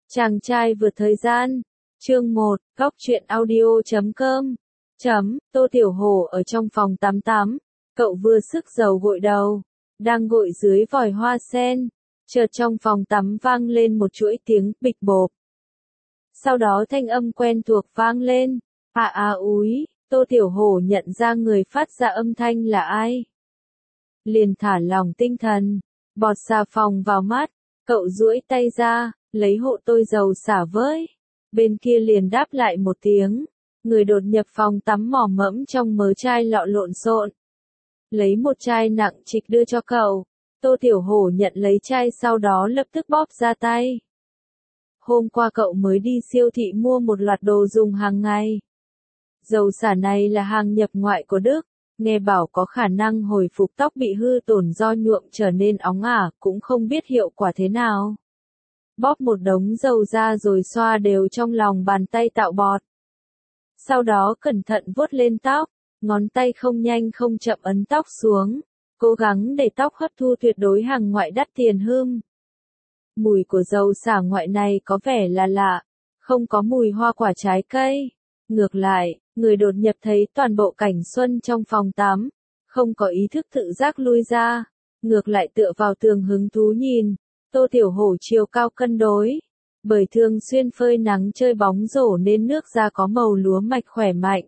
Chàng trai vượt thời gian. Chương 1, góc truyện audio.com. Tô Tiểu Hổ ở trong phòng tắm tắm. Cậu vừa sức dầu gội đầu. Đang gội dưới vòi hoa sen. Chợt trong phòng tắm vang lên một chuỗi tiếng bịch bộp. Sau đó thanh âm quen thuộc vang lên. Úi, Tô Tiểu Hổ nhận ra người phát ra âm thanh là ai. Liền thả lỏng tinh thần. Bọt xà phòng vào mắt. Cậu duỗi tay ra, lấy hộ tôi dầu xả với. Bên kia liền đáp lại một tiếng. Người đột nhập phòng tắm mò mẫm trong mớ chai lọ lộn xộn. Lấy một chai nặng trịch đưa cho cậu. Tô Tiểu Hổ nhận lấy chai sau đó lập tức bóp ra tay. Hôm qua cậu mới đi siêu thị mua một loạt đồ dùng hàng ngày. Dầu xả này là hàng nhập ngoại của Đức. Nghe bảo có khả năng hồi phục tóc bị hư tổn do nhuộm trở nên óng ả, cũng không biết hiệu quả thế nào. Bóp một đống dầu ra rồi xoa đều trong lòng bàn tay tạo bọt. Sau đó cẩn thận vuốt lên tóc, ngón tay không nhanh không chậm ấn tóc xuống, cố gắng để tóc hấp thu tuyệt đối hàng ngoại đắt tiền hương. Mùi của dầu xả ngoại này có vẻ là lạ, không có mùi hoa quả trái cây. Ngược lại, người đột nhập thấy toàn bộ cảnh xuân trong phòng tắm, không có ý thức tự giác lui ra, ngược lại tựa vào tường hứng thú nhìn. Tô Tiểu Hổ chiều cao cân đối, bởi thường xuyên phơi nắng chơi bóng rổ nên nước da có màu lúa mạch khỏe mạnh.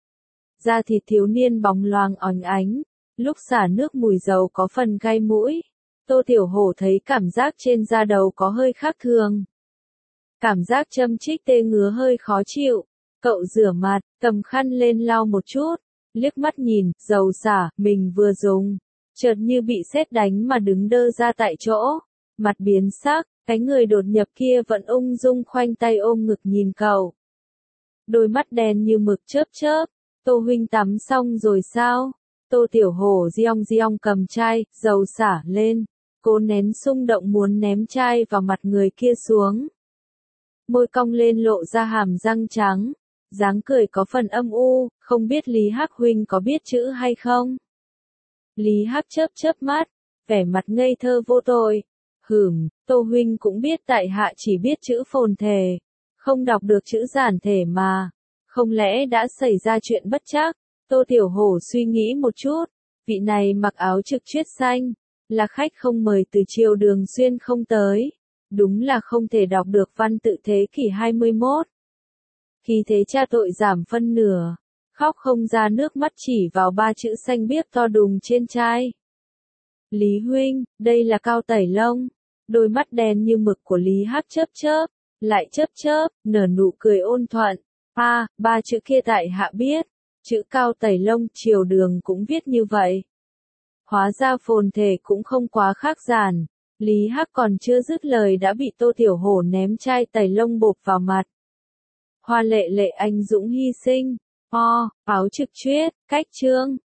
Da thịt thiếu niên bóng loáng óng ánh, lúc xả nước mùi dầu có phần gai mũi. Tô Tiểu Hổ thấy cảm giác trên da đầu có hơi khác thường. Cảm giác châm chích tê ngứa hơi khó chịu. Cậu rửa mặt, cầm khăn lên lau một chút, liếc mắt nhìn, dầu xả, mình vừa dùng. Chợt như bị sét đánh mà đứng đơ ra tại chỗ. Mặt biến sắc, cái người đột nhập kia vẫn ung dung khoanh tay ôm ngực nhìn cậu. Đôi mắt đen như mực chớp chớp. Tô huynh tắm xong rồi sao? Tô Tiểu Hổ giong cầm chai, dầu xả lên. Cố nén xung động muốn ném chai vào mặt người kia xuống. Môi cong lên lộ ra hàm răng trắng. Dáng cười có phần âm u, không biết Lý Hắc huynh có biết chữ hay không? Lý Hắc chớp mắt, vẻ mặt ngây thơ vô tội. Tô huynh cũng biết tại hạ chỉ biết chữ phồn thể, không đọc được chữ giản thể mà. Không lẽ đã xảy ra chuyện bất trắc? Tô Tiểu Hổ suy nghĩ một chút, vị này mặc áo trực chuyết xanh, là khách không mời từ triều Đường Xuyên không tới. Đúng là không thể đọc được văn tự thế kỷ 21. Khi thế cha tội giảm phân nửa, khóc không ra nước mắt chỉ vào ba chữ xanh biếc to đùng trên chai. Lý huynh, đây là cao tẩy lông. Đôi mắt đen như mực của Lý Hắc chớp, lại chớp, nở nụ cười ôn thuận. Ba chữ kia tại hạ biết, chữ cao tẩy lông triều Đường cũng viết như vậy. Hóa ra phồn thể cũng không quá khác giản. Lý Hắc còn chưa dứt lời đã bị Tô Tiểu Hổ ném chai tẩy lông bộp vào mặt. Hoa lệ lệ anh dũng hy sinh. Áo trực chuyết, cách chương.